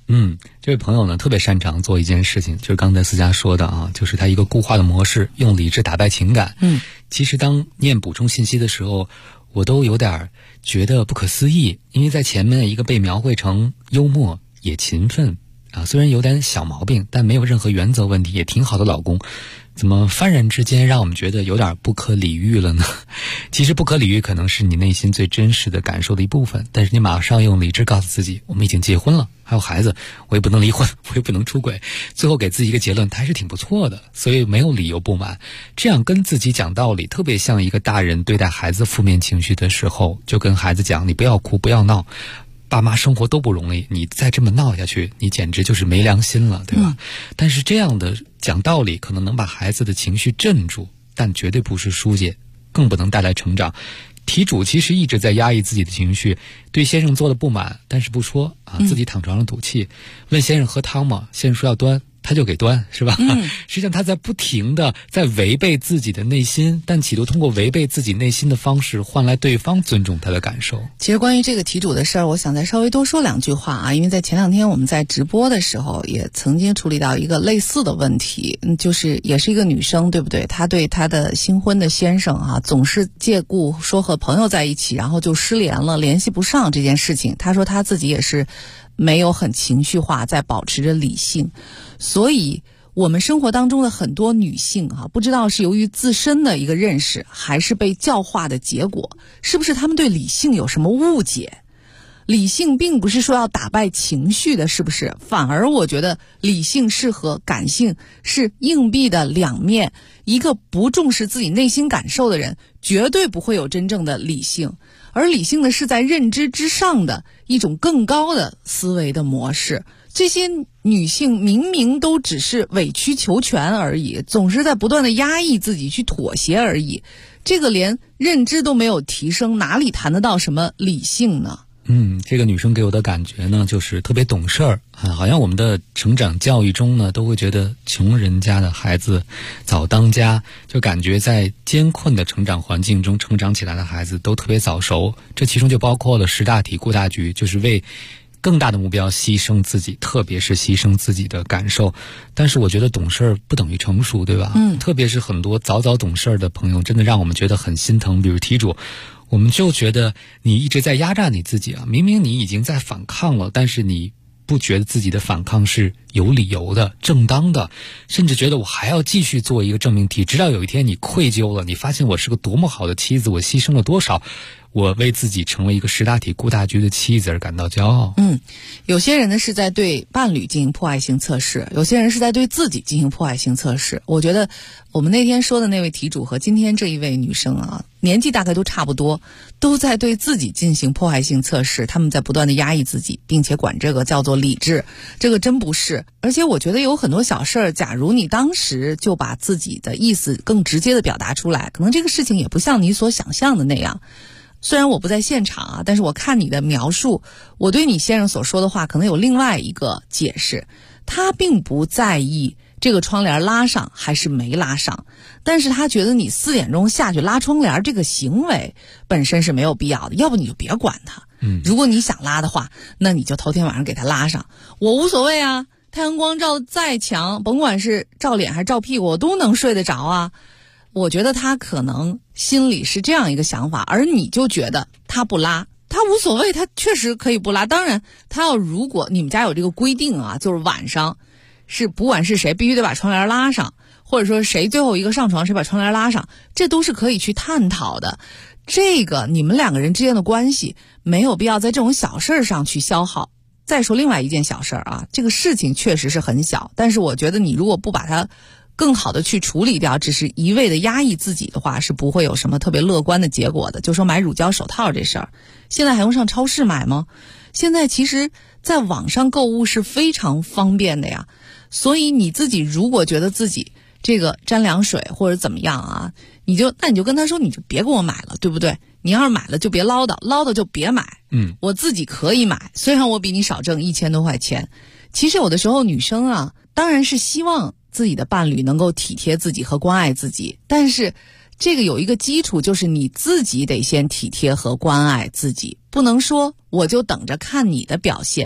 这位朋友呢特别擅长做一件事情，就是刚才思佳说的啊，就是他一个固化的模式，用理智打败情感。其实当念补充信息的时候，我都有点觉得不可思议，因为在前面一个被描绘成幽默也勤奋啊，虽然有点小毛病，但没有任何原则问题，也挺好的老公，怎么幡然之间让我们觉得有点不可理喻了呢？其实不可理喻可能是你内心最真实的感受的一部分，但是你马上用理智告诉自己，我们已经结婚了，还有孩子，我也不能离婚，我也不能出轨，最后给自己一个结论，他还是挺不错的，所以没有理由不满。这样跟自己讲道理，特别像一个大人对待孩子负面情绪的时候，就跟孩子讲，你不要哭，不要闹，爸妈生活都不容易，你再这么闹下去，你简直就是没良心了，对吧？但是这样的讲道理可能能把孩子的情绪镇住，但绝对不是疏解，更不能带来成长。题主其实一直在压抑自己的情绪，对先生做的不满，但是不说啊，自己躺床上赌气，问先生喝汤吗？先生说要端，他就给端，是吧？实际上他在不停的在违背自己的内心，但企图通过违背自己内心的方式换来对方尊重他的感受。 其实关于这个题主的事儿，我想再稍微多说两句话啊，因为在前2天我们在直播的时候也曾经处理到一个类似的问题，就是也是一个女生，对不对？她对她的新婚的先生啊，总是借故说和朋友在一起，然后就失联了，联系不上这件事情。她说她自己也是没有很情绪化，在保持着理性。所以我们生活当中的很多女性啊，不知道是由于自身的一个认识，还是被教化的结果，是不是她们对理性有什么误解？理性并不是说要打败情绪的，是不是？反而我觉得理性是和感性是硬币的两面，一个不重视自己内心感受的人，绝对不会有真正的理性。而理性的是在认知之上的一种更高的思维的模式。这些女性明明都只是委曲求全而已，总是在不断的压抑自己去妥协而已，这个连认知都没有提升，哪里谈得到什么理性呢？ 这个女生给我的感觉呢，就是特别懂事儿啊，好像我们的成长教育中呢，都会觉得穷人家的孩子早当家，就感觉在艰困的成长环境中成长起来的孩子都特别早熟。这其中就包括了识大体顾大局，就是为更大的目标牺牲自己，特别是牺牲自己的感受。但是我觉得懂事不等于成熟，对吧？特别是很多早早懂事的朋友，真的让我们觉得很心疼。比如题主，我们就觉得你一直在压榨你自己啊，明明你已经在反抗了，但是你不觉得自己的反抗是有理由的、正当的，甚至觉得我还要继续做一个证明题，直到有一天你愧疚了，你发现我是个多么好的妻子，我牺牲了多少，我为自己成为一个识大体顾大局的妻子而感到骄傲。 有些人呢是在对伴侣进行破坏性测试，有些人是在对自己进行破坏性测试。我觉得我们那天说的那位题主和今天这一位女生啊，年纪大概都差不多，都在对自己进行破坏性测试，他们在不断的压抑自己，并且管这个叫做理智，这个真不是。而且我觉得有很多小事儿，假如你当时就把自己的意思更直接的表达出来，可能这个事情也不像你所想象的那样。虽然我不在现场啊，但是我看你的描述，我对你先生所说的话可能有另外一个解释。他并不在意这个窗帘拉上还是没拉上，但是他觉得你4点钟下去拉窗帘这个行为本身是没有必要的，要不你就别管他。如果你想拉的话，那你就头天晚上给他拉上，我无所谓啊，太阳光照再强，甭管是照脸还是照屁股，我都能睡得着啊。我觉得他可能心里是这样一个想法，而你就觉得他不拉，他无所谓，他确实可以不拉。当然他要如果你们家有这个规定啊，就是晚上是不管是谁必须得把窗帘拉上，或者说谁最后一个上床谁把窗帘拉上，这都是可以去探讨的。这个你们2个人之间的关系没有必要在这种小事上去消耗。再说另外一件小事啊，这个事情确实是很小，但是我觉得你如果不把它更好的去处理掉，只是一味的压抑自己的话，是不会有什么特别乐观的结果的。就说买乳胶手套这事儿，现在还用上超市买吗？现在其实在网上购物是非常方便的呀。所以你自己如果觉得自己这个沾凉水或者怎么样啊，那你就跟他说，你就别给我买了，对不对？你要是买了就别唠叨，唠叨就别买。我自己可以买，虽然我比你少挣1000多块钱。其实有的时候女生啊，当然是希望自己的伴侣能够体贴自己和关爱自己，但是这个有一个基础，就是你自己得先体贴和关爱自己，不能说我就等着看你的表现。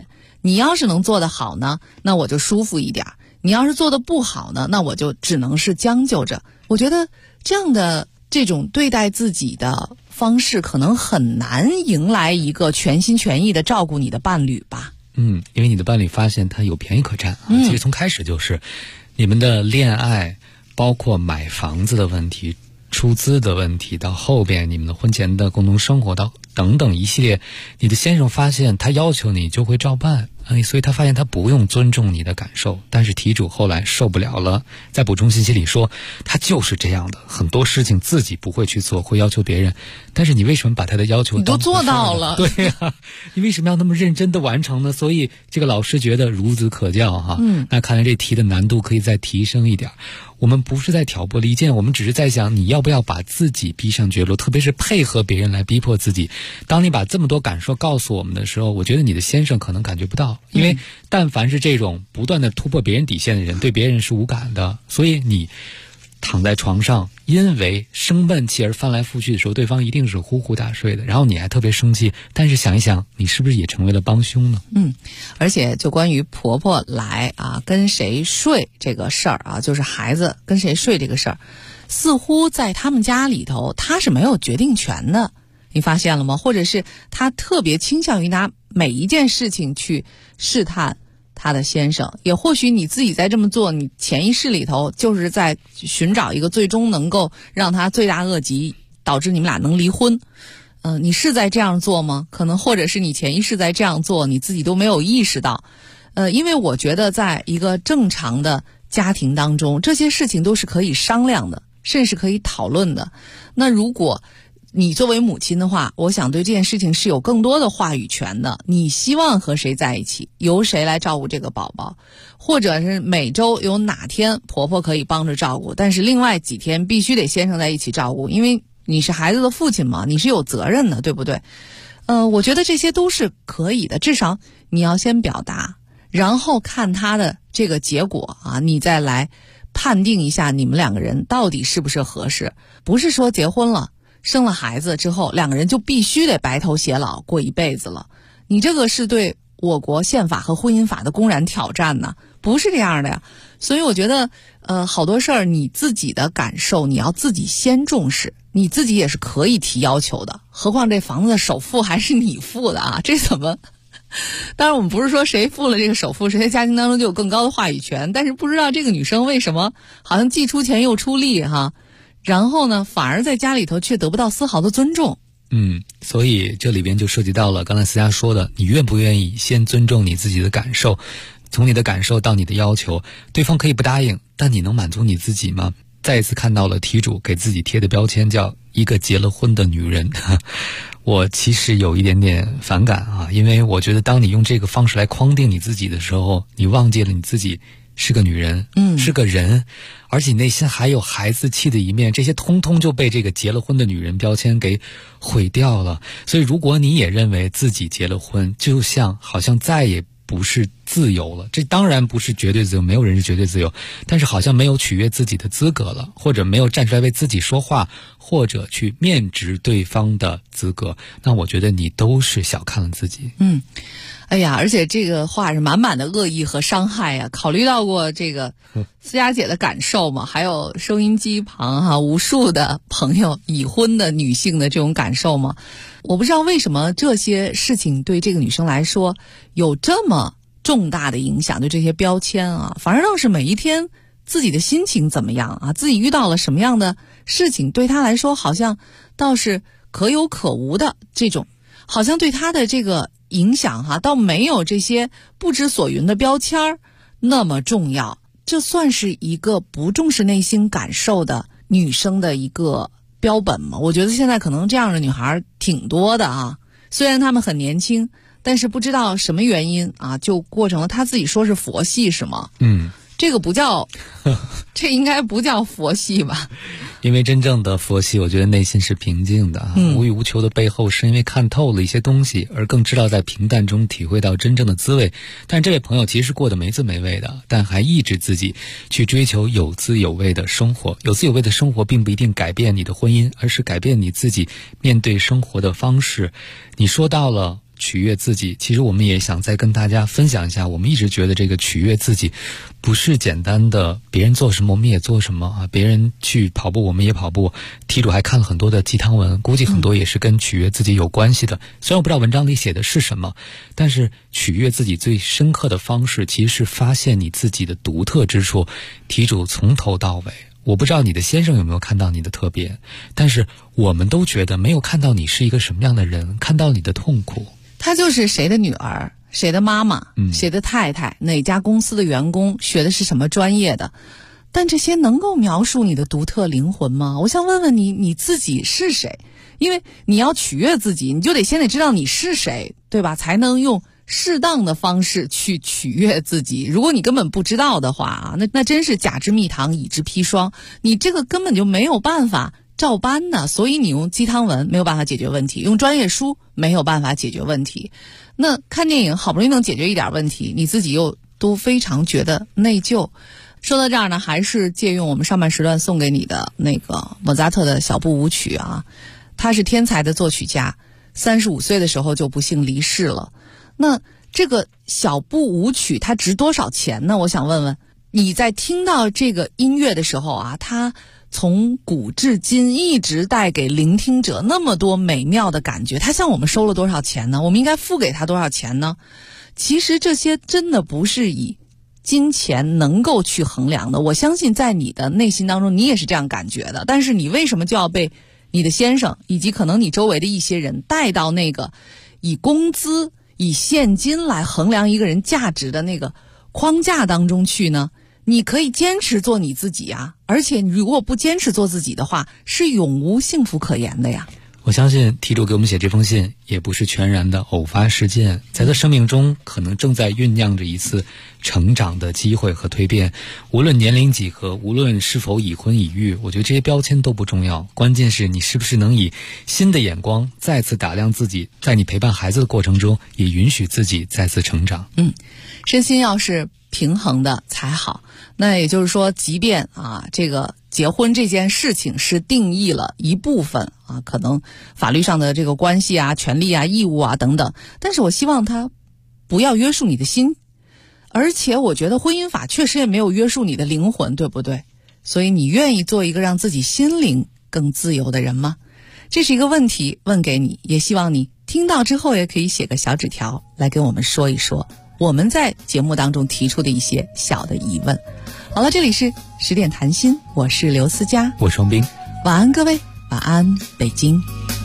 你要是能做得好呢，那我就舒服一点；你要是做得不好呢，那我就只能是将就着。我觉得这样的这种对待自己的方式，可能很难迎来一个全心全意的照顾你的伴侣吧。 因为你的伴侣发现他有便宜可占其实从开始就是你们的恋爱，包括买房子的问题、出资的问题，到后边你们的婚前的共同生活，到等等一系列，你的先生发现他要求你就会照办，所以他发现他不用尊重你的感受。但是题主后来受不了了，在补充信息里说他就是这样的，很多事情自己不会去做，会要求别人，但是你为什么把他的要求你都做到了？ 对呀，你为什么要那么认真的完成呢？所以这个老师觉得孺子可教哈。那看来这题的难度可以再提升一点。我们不是在挑拨离间，我们只是在想你要不要把自己逼上绝路，特别是配合别人来逼迫自己。当你把这么多感受告诉我们的时候，我觉得你的先生可能感觉不到，因为但凡是这种不断的突破别人底线的人，对别人是无感的。所以你躺在床上因为生闷气而翻来覆去的时候，对方一定是呼呼大睡的，然后你还特别生气，但是想一想你是不是也成为了帮凶呢？ 而且就关于婆婆来跟谁睡这个事儿就是孩子跟谁睡这个事儿，似乎在他们家里头他是没有决定权的，你发现了吗？或者是他特别倾向于拿每一件事情去试探他的先生，也或许你自己在这么做，你潜意识里头就是在寻找一个最终能够让他罪大恶极，导致你们俩能离婚。你是在这样做吗？可能或者是你潜意识在这样做，你自己都没有意识到。因为我觉得在一个正常的家庭当中，这些事情都是可以商量的，甚至可以讨论的。那如果你作为母亲的话，我想对这件事情是有更多的话语权的。你希望和谁在一起，由谁来照顾这个宝宝，或者是每周有哪天婆婆可以帮着照顾，但是另外几天必须得先生在一起照顾，因为你是孩子的父亲嘛，你是有责任的，对不对？我觉得这些都是可以的，至少你要先表达，然后看他的这个结果你再来判定一下你们两个人到底是不是合适。不是说结婚了生了孩子之后两个人就必须得白头偕老过一辈子了，你这个是对我国宪法和婚姻法的公然挑战呢，不是这样的呀。所以我觉得好多事儿你自己的感受你要自己先重视，你自己也是可以提要求的，何况这房子的首付还是你付的这怎么当然我们不是说谁付了这个首付谁在家庭当中就有更高的话语权，但是不知道这个女生为什么好像既出钱又出力然后呢反而在家里头却得不到丝毫的尊重。 所以这里边就涉及到了刚才思佳说的，你愿不愿意先尊重你自己的感受，从你的感受到你的要求，对方可以不答应，但你能满足你自己吗？再一次看到了题主给自己贴的标签叫一个结了婚的女人我其实有一点点反感因为我觉得当你用这个方式来框定你自己的时候，你忘记了你自己是个女人，是个人，而且你内心还有孩子气的一面，这些通通就被这个结了婚的女人标签给毁掉了。所以如果你也认为自己结了婚就像好像再也不是自由了，这当然不是绝对自由，没有人是绝对自由，但是好像没有取悦自己的资格了，或者没有站出来为自己说话，或者去面直对方的资格，那我觉得你都是小看了自己。 哎呀，而且这个话是满满的恶意和伤害呀！考虑到过这个思佳姐的感受吗？还有收音机旁无数的朋友已婚的女性的这种感受吗？我不知道为什么这些事情对这个女生来说有这么重大的影响，对这些标签反而倒是每一天自己的心情怎么样自己遇到了什么样的事情，对她来说好像倒是可有可无的，这种好像对她的这个影响倒没有这些不知所云的标签那么重要。这算是一个不重视内心感受的女生的一个标本吗？我觉得现在可能这样的女孩挺多的虽然她们很年轻，但是不知道什么原因就过成了她自己说是佛系是吗？这个不叫这应该不叫佛系吧？ 因为真正的佛系我觉得内心是平静的无欲无求的背后是因为看透了一些东西，而更知道在平淡中体会到真正的滋味。但这位朋友其实过得没滋没味的，但还抑制自己去追求有滋有味的生活。有滋有味的生活并不一定改变你的婚姻，而是改变你自己面对生活的方式。你说到了取悦自己，其实我们也想再跟大家分享一下，我们一直觉得这个取悦自己不是简单的别人做什么我们也做什么啊，别人去跑步我们也跑步。题主还看了很多的鸡汤文，估计很多也是跟取悦自己有关系的。虽然我不知道文章里写的是什么，但是取悦自己最深刻的方式其实是发现你自己的独特之处。题主从头到尾，我不知道你的先生有没有看到你的特别，但是我们都觉得没有看到你是一个什么样的人，看到你的痛苦。 她就是谁的女儿，谁的妈妈，谁的太太，哪家公司的员工，学的是什么专业的，但这些能够描述你的独特灵魂吗？我想问问你，你自己是谁？因为你要取悦自己，你就得先得知道你是谁，对吧？才能用适当的方式去取悦自己。如果你根本不知道的话啊，那真是假之蜜糖，乙之砒霜，你这个根本就没有办法照搬的。所以你用鸡汤文没有办法解决问题，用专业书没有办法解决问题。那看电影好不容易能解决一点问题，你自己又都非常觉得内疚。说到这儿呢，还是借用我们上半时段送给你的那个莫扎特的小步舞曲啊。他是天才的作曲家，35岁的时候就不幸离世了。那这个小步舞曲它值多少钱呢？我想问问你，在听到这个音乐的时候啊，它从古至今一直带给聆听者那么多美妙的感觉，它向我们收了多少钱呢？我们应该付给他多少钱呢？其实这些真的不是以金钱能够去衡量的。我相信在你的内心当中你也是这样感觉的，但是你为什么就要被你的先生以及可能你周围的一些人带到那个以工资以现金来衡量一个人价值的那个框架当中去呢？你可以坚持做你自己啊，而且如果不坚持做自己的话，是永无幸福可言的呀。 我相信题主给我们写这封信也不是全然的偶发事件，在他生命中可能正在酝酿着一次成长的机会和蜕变。无论年龄几何，无论是否已婚已育，我觉得这些标签都不重要，关键是你是不是能以新的眼光再次打量自己，在你陪伴孩子的过程中也允许自己再次成长。 身心要是平衡的才好。那也就是说，即便啊这个结婚这件事情是定义了一部分啊，可能法律上的这个关系啊、权利啊、义务啊等等，但是我希望它不要约束你的心，而且我觉得婚姻法确实也没有约束你的灵魂，对不对？所以你愿意做一个让自己心灵更自由的人吗？这是一个问题问给你，也希望你听到之后也可以写个小纸条来跟我们说一说我们在节目当中提出的一些小的疑问。好了，这里是10点谈心，我是刘思佳， 我是王斌， 晚安各位，晚安北京。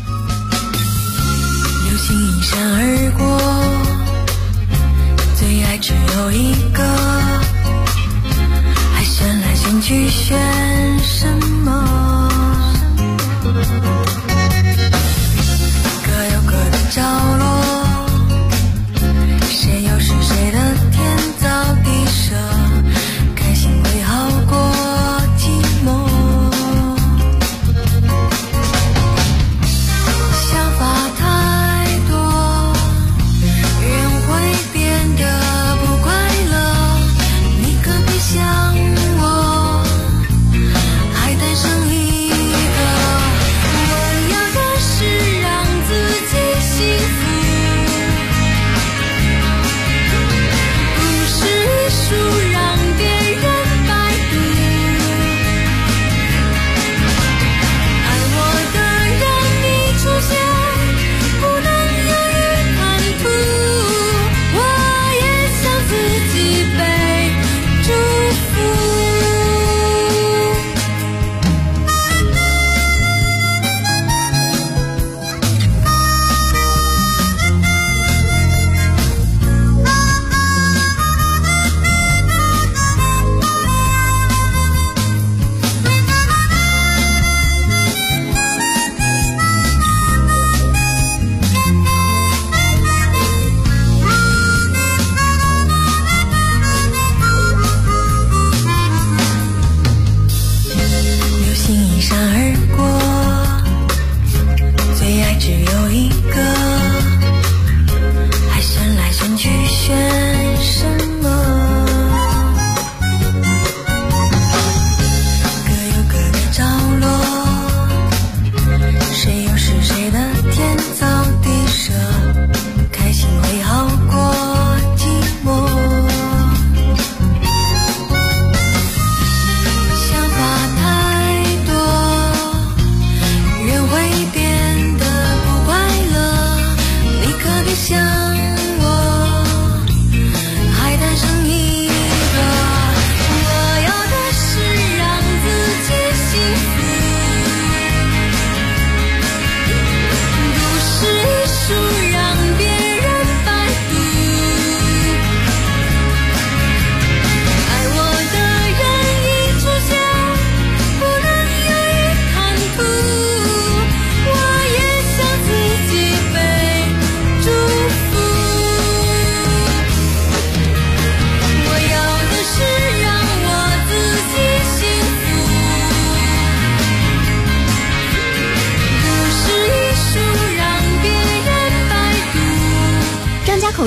流星一闪而过，最爱只有一个，还选来选去选什么？各有各的角落，谁又是谁的天造地设，开心会好过寂寞。想法太多，人会变得不快乐，你可别想我，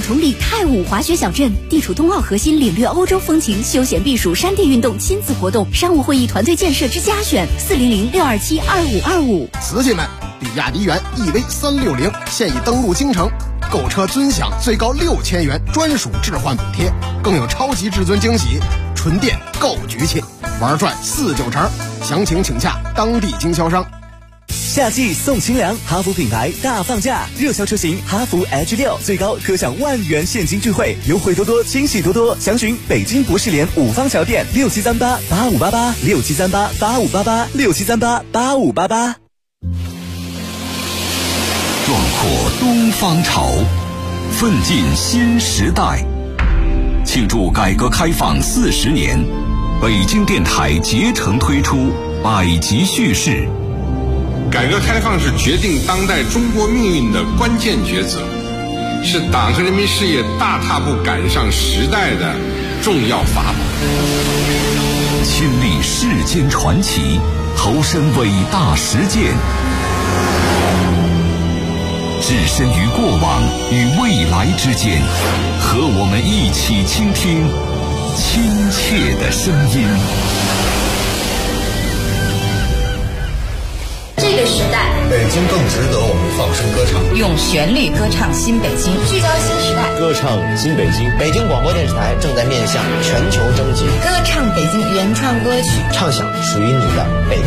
崇礼泰武滑雪小镇，地处冬奥核心，领略欧洲风情，休闲避暑，山地运动，亲子活动，商务会议，团队建设之家选，400-627-2525。 瓷器们，比亚迪元 EV360现已登陆京城，购车尊享最高6000元专属置换补贴，更有超级至尊惊喜，纯电购局气，玩转4-9成，详情请洽当地经销商。 夏季送清凉，哈弗品牌大放价，热销车型哈弗 H6最高可享10000元现金钜惠，优惠多多，惊喜多多，详询北京不士联5方桥店673885886738858867388588。 壮阔东方潮，奋进新时代。庆祝改革开放40年，北京电台竭诚推出百集叙事。 改革开放是决定当代中国命运的关键抉择，是党和人民事业大踏步赶上时代的重要法宝。 亲历世间传奇，投身伟大实践，置身于过往与未来之间，和我们一起倾听亲切的声音。 这个时代， 北京更值得我们放声歌唱， 用旋律歌唱新北京，聚焦新时代， 歌唱新北京。北京广播电视台正在面向全球征集， 歌唱北京原创歌曲， 唱响属于你的北京。